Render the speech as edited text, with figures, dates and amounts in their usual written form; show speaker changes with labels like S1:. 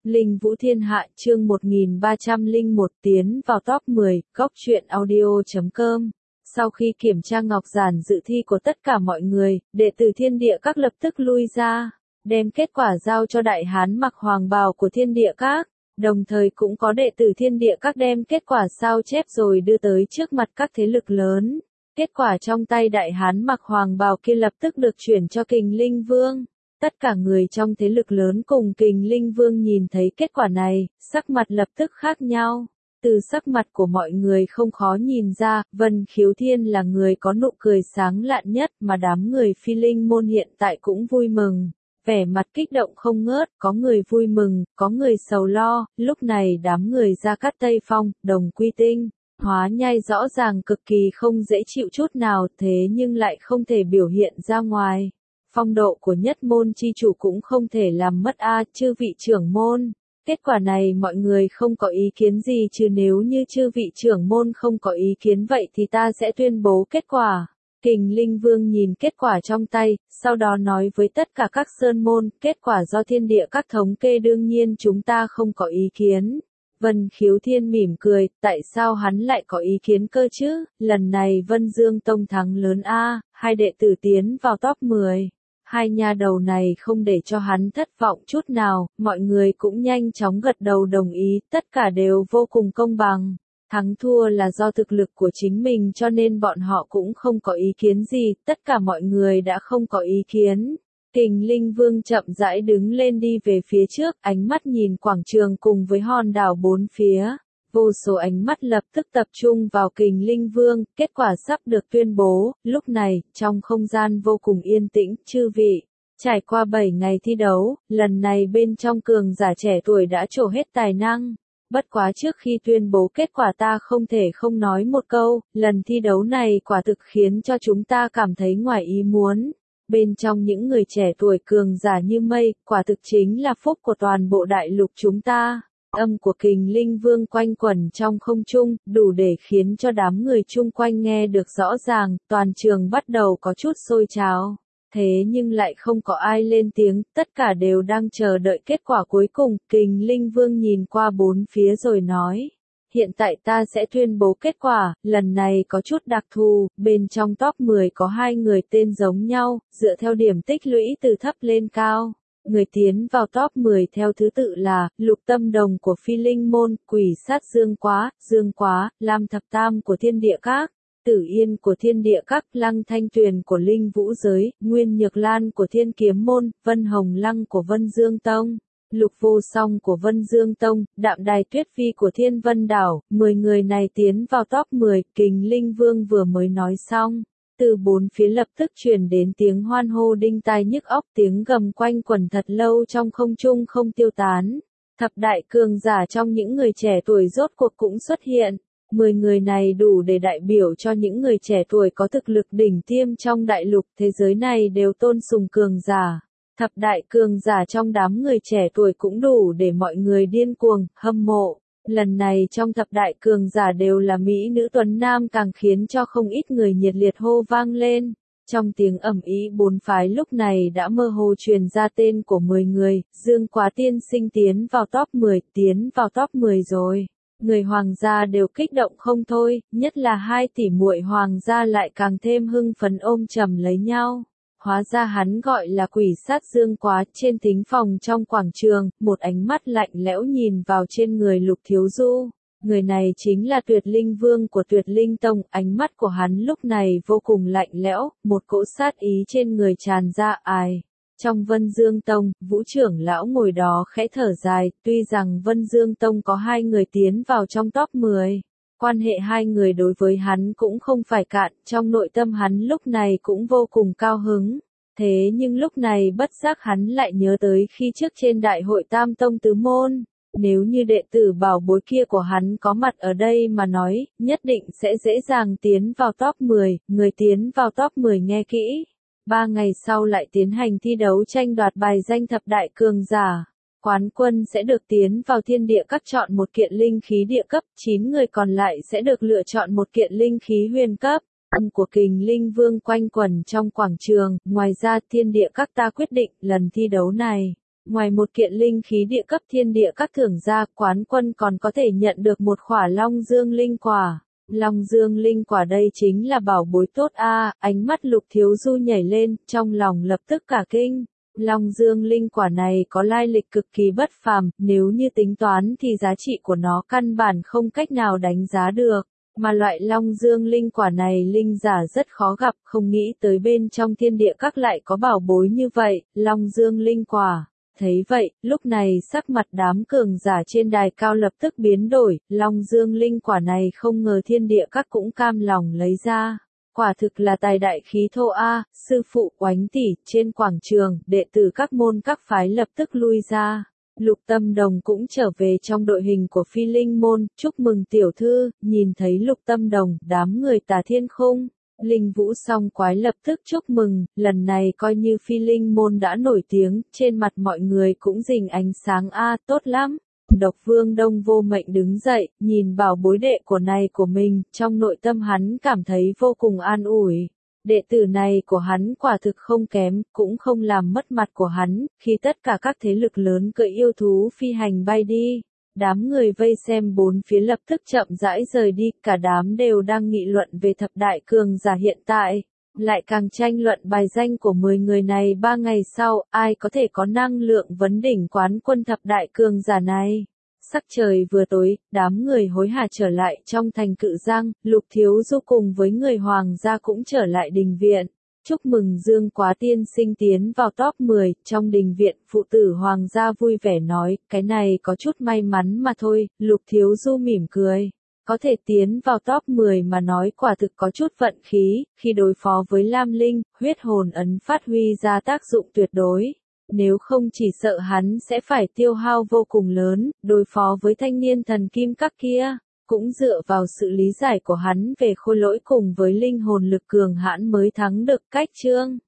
S1: Linh Vũ Thiên Hạ chương 1301 tiến vào top 10, góc truyện audio.com. Sau khi kiểm tra ngọc giản dự thi của tất cả mọi người, đệ tử Thiên Địa Các lập tức lui ra, đem kết quả giao cho đại hán mặc hoàng bào của Thiên Địa Các, đồng thời cũng có đệ tử Thiên Địa Các đem kết quả sao chép rồi đưa tới trước mặt các thế lực lớn. Kết quả trong tay đại hán mặc hoàng bào kia lập tức được chuyển cho Kình Linh Vương. Tất cả người trong thế lực lớn cùng Kình Linh Vương nhìn thấy kết quả này, sắc mặt lập tức khác nhau. Từ sắc mặt của mọi người không khó nhìn ra, Vân Khiếu Thiên là người có nụ cười sáng lạn nhất mà đám người Phi Linh môn hiện tại cũng vui mừng. Vẻ mặt kích động không ngớt, có người vui mừng, có người sầu lo, lúc này đám người Gia Cát Tây Phong, Đồng Quy Tinh, Hóa Nhai rõ ràng cực kỳ không dễ chịu chút nào thế nhưng lại không thể biểu hiện ra ngoài. Phong độ của nhất môn chi chủ cũng không thể làm mất chư vị trưởng môn. Kết quả này mọi người không có ý kiến gì chứ nếu như chư vị trưởng môn không có ý kiến vậy thì ta sẽ tuyên bố kết quả. Kình Linh Vương nhìn kết quả trong tay, sau đó nói với tất cả các sơn môn, kết quả do Thiên Địa Các thống kê đương nhiên chúng ta không có ý kiến. Vân Khiếu Thiên mỉm cười, tại sao hắn lại có ý kiến cơ chứ, lần này Vân Dương Tông thắng lớn hai đệ tử tiến vào top 10. Hai nha đầu này không để cho hắn thất vọng chút nào, mọi người cũng nhanh chóng gật đầu đồng ý, tất cả đều vô cùng công bằng. Thắng thua là do thực lực của chính mình cho nên bọn họ cũng không có ý kiến gì, tất cả mọi người đã không có ý kiến. Kình Linh Vương chậm rãi đứng lên đi về phía trước, ánh mắt nhìn quảng trường cùng với hòn đảo bốn phía. Vô số ánh mắt lập tức tập trung vào Kình Linh Vương, kết quả sắp được tuyên bố, lúc này, trong không gian vô cùng yên tĩnh, chư vị. Trải qua 7 ngày thi đấu, lần này bên trong cường giả trẻ tuổi đã trổ hết tài năng. Bất quá trước khi tuyên bố kết quả ta không thể không nói một câu, lần thi đấu này quả thực khiến cho chúng ta cảm thấy ngoài ý muốn. Bên trong những người trẻ tuổi cường giả như mây, quả thực chính là phúc của toàn bộ đại lục chúng ta. Âm của Kình Linh Vương quanh quẩn trong không trung, đủ để khiến cho đám người chung quanh nghe được rõ ràng, toàn trường bắt đầu có chút sôi trào. Thế nhưng lại không có ai lên tiếng, tất cả đều đang chờ đợi kết quả cuối cùng. Kình Linh Vương nhìn qua bốn phía rồi nói, hiện tại ta sẽ tuyên bố kết quả, lần này có chút đặc thù, bên trong top 10 có 2 người tên giống nhau, dựa theo điểm tích lũy từ thấp lên cao. Người tiến vào top 10 theo thứ tự là, Lục Tâm Đồng của Phi Linh Môn, Quỷ Sát Dương Quá, Lam Thập Tam của Thiên Địa Các, Tử Yên của Thiên Địa Các, Lăng Thanh Tuyền của Linh Vũ Giới, Nguyên Nhược Lan của Thiên Kiếm Môn, Vân Hồng Lăng của Vân Dương Tông, Lục Vô Song của Vân Dương Tông, Đạm Đài Tuyết Phi của Thiên Vân Đảo, 10 người này tiến vào top 10, Kình Linh Vương vừa mới nói xong. Từ bốn phía lập tức truyền đến tiếng hoan hô đinh tai nhức óc, tiếng gầm quanh quẩn thật lâu trong không trung không tiêu tán. Thập đại cường giả trong những người trẻ tuổi rốt cuộc cũng xuất hiện. 10 người này đủ để đại biểu cho những người trẻ tuổi có thực lực đỉnh tiêm trong đại lục thế giới này đều tôn sùng cường giả. Thập đại cường giả trong đám người trẻ tuổi cũng đủ để mọi người điên cuồng, hâm mộ. Lần này trong thập đại cường giả đều là mỹ nữ tuấn nam càng khiến cho không ít người nhiệt liệt hô vang lên. Trong tiếng ầm ĩ bốn phái lúc này đã mơ hồ truyền ra tên của 10 người, Dương Quá tiên sinh tiến vào top 10, tiến vào top 10 rồi. Người hoàng gia đều kích động không thôi, nhất là hai tỷ muội hoàng gia lại càng thêm hưng phấn ôm chầm lấy nhau. Hóa ra hắn gọi là Quỷ Sát Dương Quá, trên thính phòng trong quảng trường, một ánh mắt lạnh lẽo nhìn vào trên người Lục Thiếu Du. Người này chính là Tuyệt Linh Vương của Tuyệt Linh Tông, ánh mắt của hắn lúc này vô cùng lạnh lẽo, một cỗ sát ý trên người tràn ra Trong Vân Dương Tông, Vũ trưởng lão ngồi đó khẽ thở dài, tuy rằng Vân Dương Tông có 2 người tiến vào trong top 10. Quan hệ 2 người đối với hắn cũng không phải cạn, trong nội tâm hắn lúc này cũng vô cùng cao hứng. Thế nhưng lúc này bất giác hắn lại nhớ tới khi trước trên đại hội Tam Tông Tứ Môn. Nếu như đệ tử bảo bối kia của hắn có mặt ở đây mà nói, nhất định sẽ dễ dàng tiến vào top 10, người tiến vào top 10 nghe kỹ. 3 ngày sau lại tiến hành thi đấu tranh đoạt bài danh thập đại cường giả. Quán quân sẽ được tiến vào Thiên Địa Các chọn một kiện linh khí địa cấp, 9 người còn lại sẽ được lựa chọn một kiện linh khí huyền cấp. Âm của Kình Linh Vương quanh quẩn trong quảng trường, ngoài ra Thiên Địa Các ta quyết định lần thi đấu này, Ngoài một kiện linh khí địa cấp thiên địa các thưởng ra, quán quân còn có thể nhận được một khỏa Long Dương linh quả. Long Dương linh quả đây chính là bảo bối tốt a, ánh mắt Lục Thiếu Du nhảy lên, trong lòng lập tức cả kinh. Long Dương linh quả này có lai lịch cực kỳ bất phàm, nếu như tính toán thì giá trị của nó căn bản không cách nào đánh giá được. Mà loại Long Dương linh quả này linh giả rất khó gặp, không nghĩ tới bên trong thiên địa các lại có bảo bối như vậy, Long Dương linh quả. Thấy vậy, lúc này sắc mặt đám cường giả trên đài cao lập tức biến đổi, Long Dương linh quả này không ngờ thiên địa các cũng cam lòng lấy ra. Quả thực là tài đại khí thô a, sư phụ Oánh tỷ, trên quảng trường, đệ tử các môn các phái lập tức lui ra. Lục Tâm Đồng cũng trở về trong đội hình của Phi Linh môn, chúc mừng tiểu thư, nhìn thấy Lục Tâm Đồng, đám người Tà Thiên Khung, Linh Vũ song quái lập tức chúc mừng, lần này coi như Phi Linh môn đã nổi tiếng, trên mặt mọi người cũng rình ánh sáng a, tốt lắm. Độc Vương Đông Vô Mệnh đứng dậy, nhìn bảo bối đệ của này của mình, trong nội tâm hắn cảm thấy vô cùng an ủi. Đệ tử này của hắn quả thực không kém, cũng không làm mất mặt của hắn, khi tất cả các thế lực lớn cưỡi yêu thú phi hành bay đi. Đám người vây xem bốn phía lập tức chậm rãi rời đi, cả đám đều đang nghị luận về thập đại cường giả hiện tại. Lại càng tranh luận bài danh của 10 người này 3 ngày sau, ai có thể có năng lượng vấn đỉnh quán quân thập đại cường giả này. Sắc trời vừa tối, đám người hối hả trở lại trong thành Cự Giang, Lục Thiếu Du cùng với người hoàng gia cũng trở lại đình viện. Chúc mừng Dương Quá tiên sinh tiến vào top 10, trong đình viện, phụ tử hoàng gia vui vẻ nói, cái này có chút may mắn mà thôi, Lục Thiếu Du mỉm cười. Có thể tiến vào top 10 mà nói quả thực có chút vận khí, khi đối phó với Lam Linh, huyết hồn ấn phát huy ra tác dụng tuyệt đối. Nếu không chỉ sợ hắn sẽ phải tiêu hao vô cùng lớn, đối phó với thanh niên thần kim các kia. Cũng dựa vào sự lý giải của hắn về khôi lỗi cùng với linh hồn lực cường hãn mới thắng được cách chương.